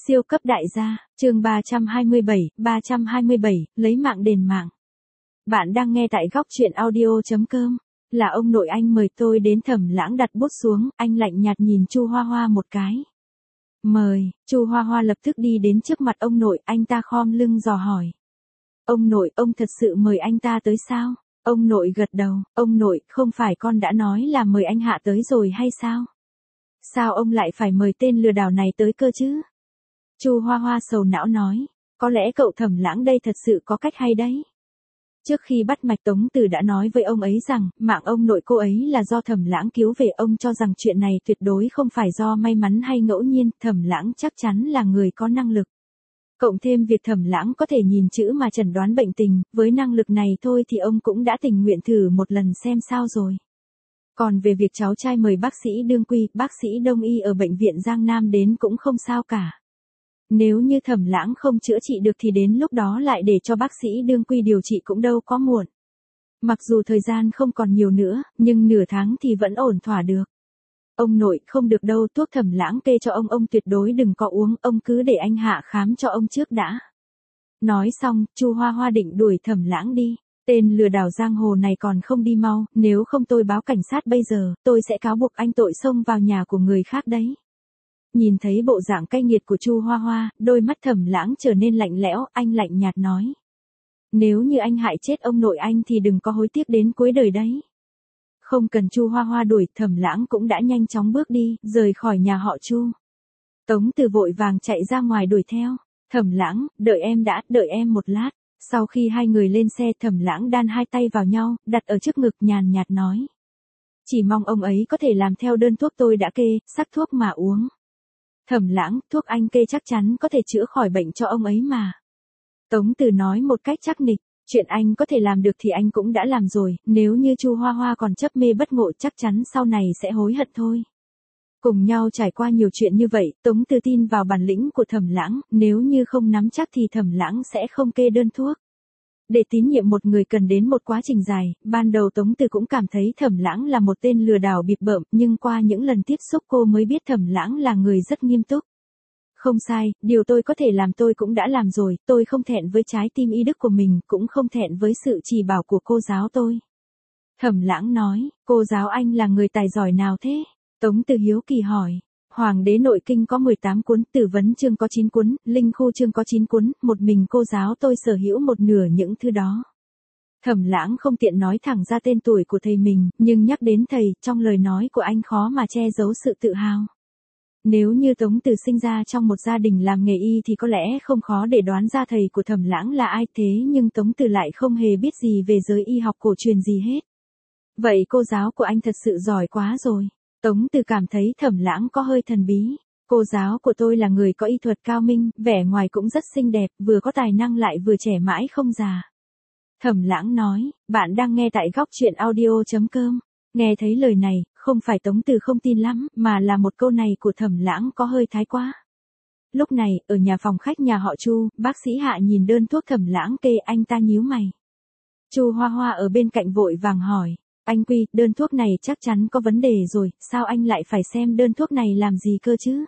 Siêu cấp đại gia, chương 327, lấy mạng đền mạng. Bạn đang nghe tại góc truyện audio.com. Là ông nội anh mời tôi đến. Thẩm Lãng đặt bút xuống, anh lạnh nhạt nhìn Chu Hoa Hoa một cái. Mời. Chu Hoa Hoa lập tức đi đến trước mặt ông nội, anh ta khom lưng dò hỏi. Ông nội, ông thật sự mời anh ta tới sao? Ông nội gật đầu, ông nội, không phải con đã nói là mời anh Hạ tới rồi hay sao? Sao ông lại phải mời tên lừa đảo này tới cơ chứ? Chu Hoa Hoa sầu não nói, có lẽ cậu Thẩm Lãng đây thật sự có cách hay đấy. Trước khi bắt mạch Tống Từ đã nói với ông ấy rằng, mạng ông nội cô ấy là do Thẩm Lãng cứu về. Ông cho rằng chuyện này tuyệt đối không phải do may mắn hay ngẫu nhiên, Thẩm Lãng chắc chắn là người có năng lực. Cộng thêm việc Thẩm Lãng có thể nhìn chữ mà chẩn đoán bệnh tình, với năng lực này thôi thì ông cũng đã tình nguyện thử một lần xem sao rồi. Còn về việc cháu trai mời bác sĩ Đương Quy, bác sĩ Đông y ở bệnh viện Giang Nam đến cũng không sao cả. Nếu như Thẩm Lãng không chữa trị được thì đến lúc đó lại để cho bác sĩ Đương Quy điều trị cũng đâu có muộn. Mặc dù thời gian không còn nhiều nữa, nhưng nửa tháng thì vẫn ổn thỏa được. Ông nội, không được đâu, thuốc Thẩm Lãng kê cho ông tuyệt đối đừng có uống, ông cứ để anh Hạ khám cho ông trước đã. Nói xong, Chu Hoa Hoa định đuổi Thẩm Lãng đi. Tên lừa đảo giang hồ này còn không đi mau, nếu không tôi báo cảnh sát bây giờ, tôi sẽ cáo buộc anh tội xông vào nhà của người khác đấy. Nhìn thấy bộ dạng cay nghiệt của Chu Hoa Hoa, đôi mắt Thẩm Lãng trở nên lạnh lẽo, anh lạnh nhạt nói. Nếu như anh hại chết ông nội anh thì đừng có hối tiếc đến cuối đời đấy. Không cần Chu Hoa Hoa đuổi, Thẩm Lãng cũng đã nhanh chóng bước đi, rời khỏi nhà họ Chu. Tống Từ vội vàng chạy ra ngoài đuổi theo. Thẩm Lãng, đợi em đã, đợi em một lát. Sau khi hai người lên xe, Thẩm Lãng đan hai tay vào nhau, đặt ở trước ngực, nhàn nhạt nói. Chỉ mong ông ấy có thể làm theo đơn thuốc tôi đã kê, sắc thuốc mà uống. Thẩm Lãng, thuốc anh kê chắc chắn có thể chữa khỏi bệnh cho ông ấy mà. Tống Từ nói một cách chắc nịch, chuyện anh có thể làm được thì anh cũng đã làm rồi, nếu như Chu Hoa Hoa còn chấp mê bất ngộ chắc chắn sau này sẽ hối hận thôi. Cùng nhau trải qua nhiều chuyện như vậy, Tống Từ tin vào bản lĩnh của Thẩm Lãng, nếu như không nắm chắc thì Thẩm Lãng sẽ không kê đơn thuốc. Để tín nhiệm một người cần đến một quá trình dài, ban đầu Tống Từ cũng cảm thấy Thẩm Lãng là một tên lừa đảo bịp bợm, nhưng qua những lần tiếp xúc cô mới biết Thẩm Lãng là người rất nghiêm túc. Không sai, điều tôi có thể làm tôi cũng đã làm rồi, tôi không thẹn với trái tim y đức của mình, cũng không thẹn với sự chỉ bảo của cô giáo tôi. Thẩm Lãng nói, cô giáo anh là người tài giỏi nào thế? Tống Từ hiếu kỳ hỏi. Hoàng đế nội kinh có 18 cuốn, tử vấn chương có 9 cuốn, linh khu chương có 9 cuốn, một mình cô giáo tôi sở hữu một nửa những thứ đó. Thẩm Lãng không tiện nói thẳng ra tên tuổi của thầy mình, nhưng nhắc đến thầy, trong lời nói của anh khó mà che giấu sự tự hào. Nếu như Tống Từ sinh ra trong một gia đình làm nghề y thì có lẽ không khó để đoán ra thầy của Thẩm Lãng là ai, thế nhưng Tống Từ lại không hề biết gì về giới y học cổ truyền gì hết. Vậy cô giáo của anh thật sự giỏi quá rồi. Tống Từ cảm thấy Thẩm Lãng có hơi thần bí. Cô giáo của tôi là người có y thuật cao minh, vẻ ngoài cũng rất xinh đẹp, vừa có tài năng lại vừa trẻ mãi không già. Thẩm Lãng nói, bạn đang nghe tại góc truyện audio.com. Nghe thấy lời này, không phải Tống Từ không tin lắm, mà là một câu này của Thẩm Lãng có hơi thái quá. Lúc này, ở nhà phòng khách nhà họ Chu, bác sĩ Hạ nhìn đơn thuốc Thẩm Lãng kê, anh ta nhíu mày. Chu Hoa Hoa ở bên cạnh vội vàng hỏi. Anh Quy, đơn thuốc này chắc chắn có vấn đề rồi, sao anh lại phải xem đơn thuốc này làm gì cơ chứ?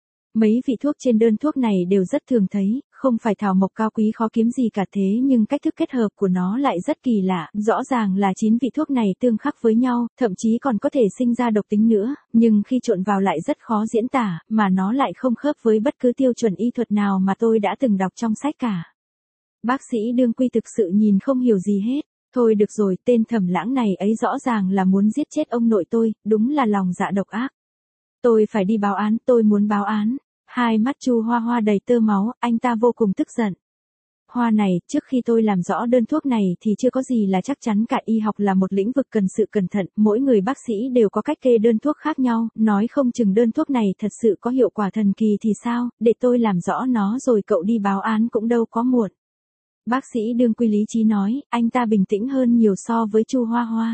Mấy vị thuốc trên đơn thuốc này đều rất thường thấy, không phải thảo mộc cao quý khó kiếm gì cả, thế nhưng cách thức kết hợp của nó lại rất kỳ lạ, rõ ràng là 9 vị thuốc này tương khắc với nhau, thậm chí còn có thể sinh ra độc tính nữa, nhưng khi trộn vào lại rất khó diễn tả, mà nó lại không khớp với bất cứ tiêu chuẩn y thuật nào mà tôi đã từng đọc trong sách cả. Bác sĩ Đương Quy thực sự nhìn không hiểu gì hết. Thôi được rồi, tên Thẩm Lãng này ấy rõ ràng là muốn giết chết ông nội tôi, đúng là lòng dạ độc ác. Tôi phải đi báo án, tôi muốn báo án. Hai mắt Chu Hoa Hoa đầy tơ máu, anh ta vô cùng tức giận. Hoa này, trước khi tôi làm rõ đơn thuốc này thì chưa có gì là chắc chắn cả, y học là một lĩnh vực cần sự cẩn thận, mỗi người bác sĩ đều có cách kê đơn thuốc khác nhau, nói không chừng đơn thuốc này thật sự có hiệu quả thần kỳ thì sao, để tôi làm rõ nó rồi cậu đi báo án cũng đâu có muộn. Bác sĩ Đương Quy lý trí nói, anh ta bình tĩnh hơn nhiều so với Chu Hoa Hoa.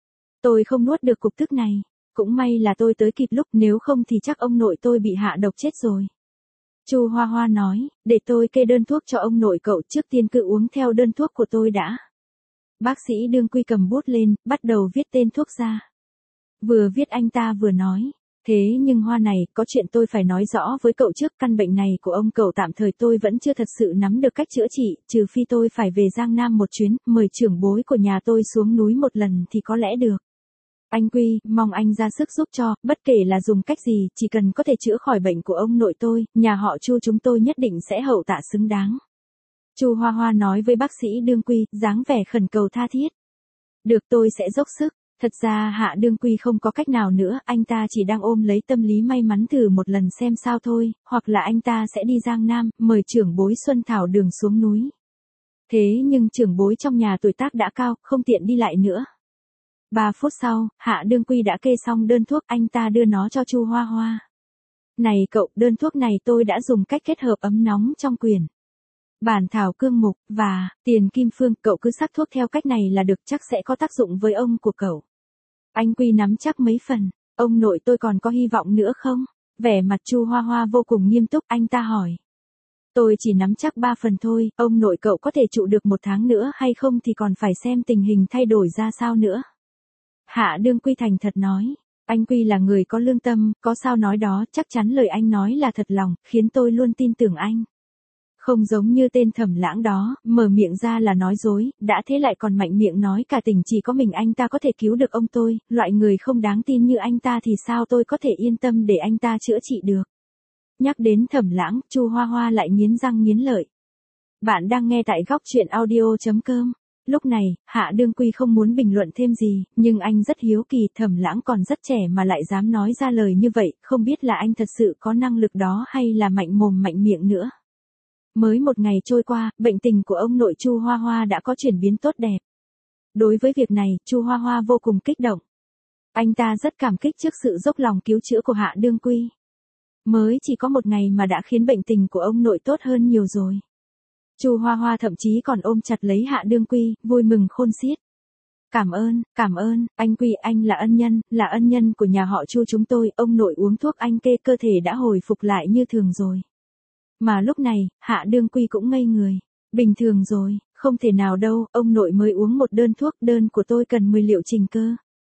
Tôi không nuốt được cục tức này, cũng may là tôi tới kịp lúc, nếu không thì chắc ông nội tôi bị hạ độc chết rồi. Chu Hoa Hoa nói, để tôi kê đơn thuốc cho ông nội cậu, trước tiên cứ uống theo đơn thuốc của tôi đã. Bác sĩ Đương Quy cầm bút lên, bắt đầu viết tên thuốc ra. Vừa viết anh ta vừa nói, Thế nhưng Hoa này, có chuyện tôi phải nói rõ với cậu trước, căn bệnh này của ông cậu tạm thời tôi vẫn chưa thật sự nắm được cách chữa trị, trừ phi tôi phải về Giang Nam một chuyến, mời trưởng bối của nhà tôi xuống núi một lần thì có lẽ được. Anh Quy, mong anh ra sức giúp cho, bất kể là dùng cách gì, chỉ cần có thể chữa khỏi bệnh của ông nội tôi, nhà họ Chu chúng tôi nhất định sẽ hậu tạ xứng đáng. Chu Hoa Hoa nói với bác sĩ Đương Quy, dáng vẻ khẩn cầu tha thiết. Được, tôi sẽ dốc sức. Thật ra Hạ Đương Quy không có cách nào nữa, anh ta chỉ đang ôm lấy tâm lý may mắn thử một lần xem sao thôi, hoặc là anh ta sẽ đi Giang Nam, mời trưởng bối Xuân Thảo Đường xuống núi. Thế nhưng trưởng bối trong nhà tuổi tác đã cao, không tiện đi lại nữa. 3 phút sau, Hạ Đương Quy đã kê xong đơn thuốc, anh ta đưa nó cho Chu Hoa Hoa. Này cậu, đơn thuốc này tôi đã dùng cách kết hợp ấm nóng trong quyển bản thảo cương mục, và tiền kim phương, cậu cứ sắc thuốc theo cách này là được, chắc sẽ có tác dụng với ông của cậu. Anh Quy nắm chắc mấy phần, ông nội tôi còn có hy vọng nữa không? Vẻ mặt Chu Hoa Hoa vô cùng nghiêm túc, anh ta hỏi. Tôi chỉ nắm chắc 3 phần thôi, ông nội cậu có thể trụ được 1 tháng nữa hay không thì còn phải xem tình hình thay đổi ra sao nữa. Hạ Đương Quy thành thật nói. Anh Quy là người có lương tâm, có sao nói đó, chắc chắn lời anh nói là thật lòng, khiến tôi luôn tin tưởng anh. Không giống như tên Thẩm Lãng đó, mở miệng ra là nói dối, đã thế lại còn mạnh miệng nói cả tỉnh chỉ có mình anh ta có thể cứu được ông tôi, loại người không đáng tin như anh ta thì sao tôi có thể yên tâm để anh ta chữa trị được. Nhắc đến Thẩm Lãng, Chu Hoa Hoa lại nghiến răng nghiến lợi. Bạn đang nghe tại góc truyện audio.com. Lúc này, Hạ Đương Quy không muốn bình luận thêm gì, nhưng anh rất hiếu kỳ, Thẩm Lãng còn rất trẻ mà lại dám nói ra lời như vậy, không biết là anh thật sự có năng lực đó hay là mạnh mồm mạnh miệng nữa. Mới 1 ngày trôi qua, bệnh tình của ông nội Chu Hoa Hoa đã có chuyển biến tốt đẹp. Đối với việc này, Chu Hoa Hoa vô cùng kích động. Anh ta rất cảm kích trước sự dốc lòng cứu chữa của Hạ Đương Quy. Mới chỉ có 1 ngày mà đã khiến bệnh tình của ông nội tốt hơn nhiều rồi. Chu Hoa Hoa thậm chí còn ôm chặt lấy Hạ Đương Quy, vui mừng khôn xiết. Cảm ơn, anh Quy, anh là ân nhân của nhà họ Chu chúng tôi, ông nội uống thuốc anh kê cơ thể đã hồi phục lại như thường rồi. Mà lúc này, Hạ Đương Quy cũng ngây người. Bình thường rồi, không thể nào đâu, ông nội mới uống 1 đơn thuốc, đơn của tôi cần 10 liệu trình cơ.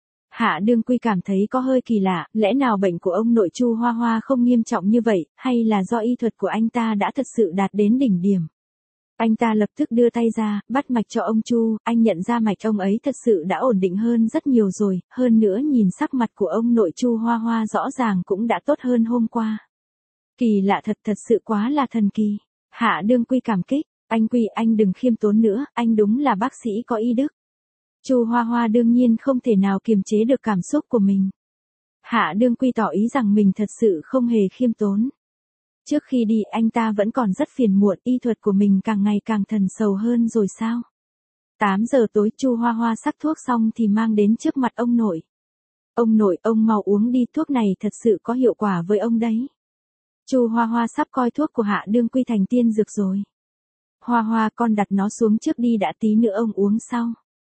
Hạ Đương Quy cảm thấy có hơi kỳ lạ, lẽ nào bệnh của ông nội Chu Hoa Hoa không nghiêm trọng như vậy, hay là do y thuật của anh ta đã thật sự đạt đến đỉnh điểm. Anh ta lập tức đưa tay ra, bắt mạch cho ông Chu, anh nhận ra mạch ông ấy thật sự đã ổn định hơn rất nhiều rồi, hơn nữa nhìn sắc mặt của ông nội Chu Hoa Hoa rõ ràng cũng đã tốt hơn hôm qua. Kỳ lạ thật sự quá là thần kỳ. Hạ Đương Quy cảm kích, anh Quy anh đừng khiêm tốn nữa, anh đúng là bác sĩ có y đức. Chu Hoa Hoa đương nhiên không thể nào kiềm chế được cảm xúc của mình. Hạ Đương Quy tỏ ý rằng mình thật sự không hề khiêm tốn. Trước khi đi anh ta vẫn còn rất phiền muộn, y thuật của mình càng ngày càng thần sầu hơn rồi sao. 8 giờ tối Chu Hoa Hoa sắc thuốc xong thì mang đến trước mặt ông nội. Ông nội, ông mau uống đi, thuốc này thật sự có hiệu quả với ông đấy. Chu Hoa Hoa sắp coi thuốc của Hạ Đương Quy thành tiên dược rồi. Hoa Hoa con đặt nó xuống trước đi đã, tí nữa ông uống sau.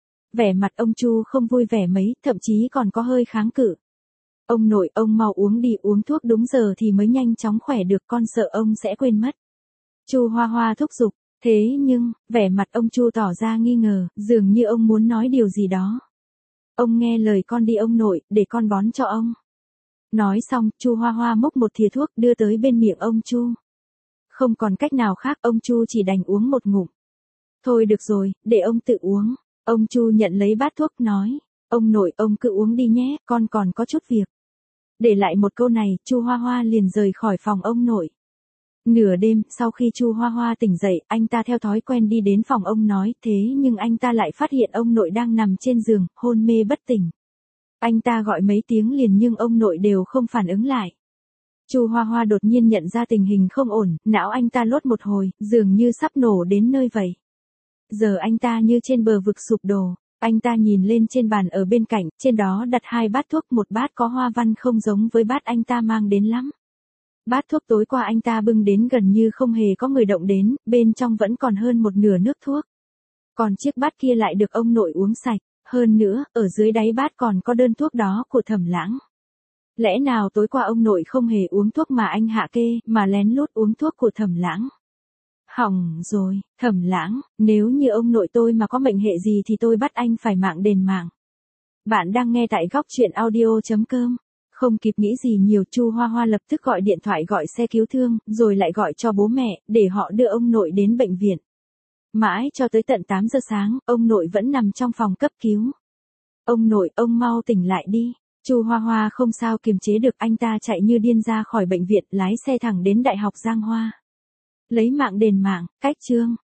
Vẻ mặt ông Chu không vui vẻ mấy, thậm chí còn có hơi kháng cự. Ông nội, ông mau uống đi, uống thuốc đúng giờ thì mới nhanh chóng khỏe được, con sợ ông sẽ quên mất. Chu Hoa Hoa thúc giục, thế nhưng, vẻ mặt ông Chu tỏ ra nghi ngờ, dường như ông muốn nói điều gì đó. Ông nghe lời con đi ông nội, để con bón cho ông. Nói xong, Chu Hoa Hoa múc một thìa thuốc đưa tới bên miệng ông Chu. Không còn cách nào khác, ông Chu chỉ đành uống một ngụm. Thôi được rồi, để ông tự uống. Ông Chu nhận lấy bát thuốc nói, ông nội ông cứ uống đi nhé, con còn có chút việc. Để lại một câu này, Chu Hoa Hoa liền rời khỏi phòng ông nội. Nửa đêm, sau khi Chu Hoa Hoa tỉnh dậy, anh ta theo thói quen đi đến phòng ông nói, thế nhưng anh ta lại phát hiện ông nội đang nằm trên giường, hôn mê bất tỉnh. Anh ta gọi mấy tiếng liền nhưng ông nội đều không phản ứng lại. Chu Hoa Hoa đột nhiên nhận ra tình hình không ổn, não anh ta lốt một hồi, dường như sắp nổ đến nơi vậy. Giờ anh ta như trên bờ vực sụp đổ. Anh ta nhìn lên trên bàn ở bên cạnh, trên đó đặt 2 bát thuốc, một bát có hoa văn không giống với bát anh ta mang đến lắm. Bát thuốc tối qua anh ta bưng đến gần như không hề có người động đến, bên trong vẫn còn hơn một nửa nước thuốc. Còn chiếc bát kia lại được ông nội uống sạch, hơn nữa, ở dưới đáy bát còn có đơn thuốc đó của Thẩm Lãng. Lẽ nào tối qua ông nội không hề uống thuốc mà anh hạ kê, mà lén lút uống thuốc của Thẩm Lãng? Hỏng rồi, Thẩm Lãng, nếu như ông nội tôi mà có mệnh hệ gì thì tôi bắt anh phải mạng đền mạng. Bạn đang nghe tại góc truyện audio.com. Không kịp nghĩ gì nhiều, Chu Hoa Hoa lập tức gọi điện thoại gọi xe cứu thương, rồi lại gọi cho bố mẹ, để họ đưa ông nội đến bệnh viện. Mãi cho tới tận 8 giờ sáng, ông nội vẫn nằm trong phòng cấp cứu. Ông nội, ông mau tỉnh lại đi. Chu Hoa Hoa không sao kiềm chế được, anh ta chạy như điên ra khỏi bệnh viện, lái xe thẳng đến Đại học Giang Hoa. Lấy mạng đền mạng, cách chương.